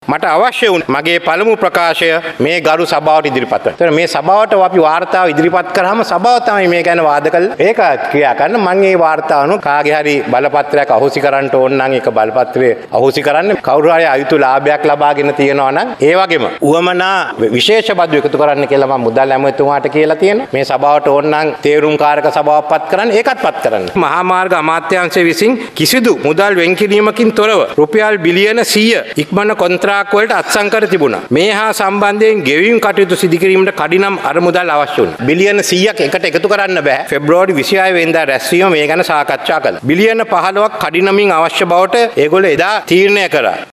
මට අවශ්‍ය වුණ මගේ පළමු ප්‍රකාශය මේ ගරු සභාවට ඉදිරිපත් කරන්න. ඒතර මේ සභාවට අපි වාර්තාව ඉදිරිපත් කරාම සභාව තමයි මේ ගැන වාද කළා. ඒක ක්‍රියා කරන මම මේ වාර්තාව අනුව කාගේ හරි බලපත්‍රයක් අහෝසි කරන්න ඕන නම් ඒක බලපත්‍රයේ අහෝසි කරන්න කවුරු හරි අයුතු ලාභයක් ලබාගෙන තියෙනවා නම් ඒ වගේම උවමනා විශේෂ බදු එකතු කරන්න කියලා මම මුදල් ඇමතුමාට කියලා තියෙනවා. මේ සභාවට ඕන නම් තේරුම්කාරක සභාවක් පත් කරන්න ඒකත් පත් කරන්න. මහා මාර්ග අමාත්‍යාංශය විසින් කිසිදු මුදල් වෙන් කිරීමකින් තොරව රුපියල් බිලියන 100 ඉක්මන කොන්ත්‍රාත් වලට අත්සන් කර තිබුණා. මේ හා සම්බන්ධයෙන් ගෙවීම් කටයුතු සිදු කිරීමට කඩිනම් අරමුදල් අවශ්‍ය වුණා. බිලියන 100ක් එකට එකතු කරන්න බෑ. පෙබ්‍රවාරි 26 වෙනිදා රැස්වීම මේ ගැන සාකච්ඡා කළා. බිලියන 15ක් කඩිනමින් අවශ්‍ය බවට ඒගොල්ලෝ එදා තීරණය කරා.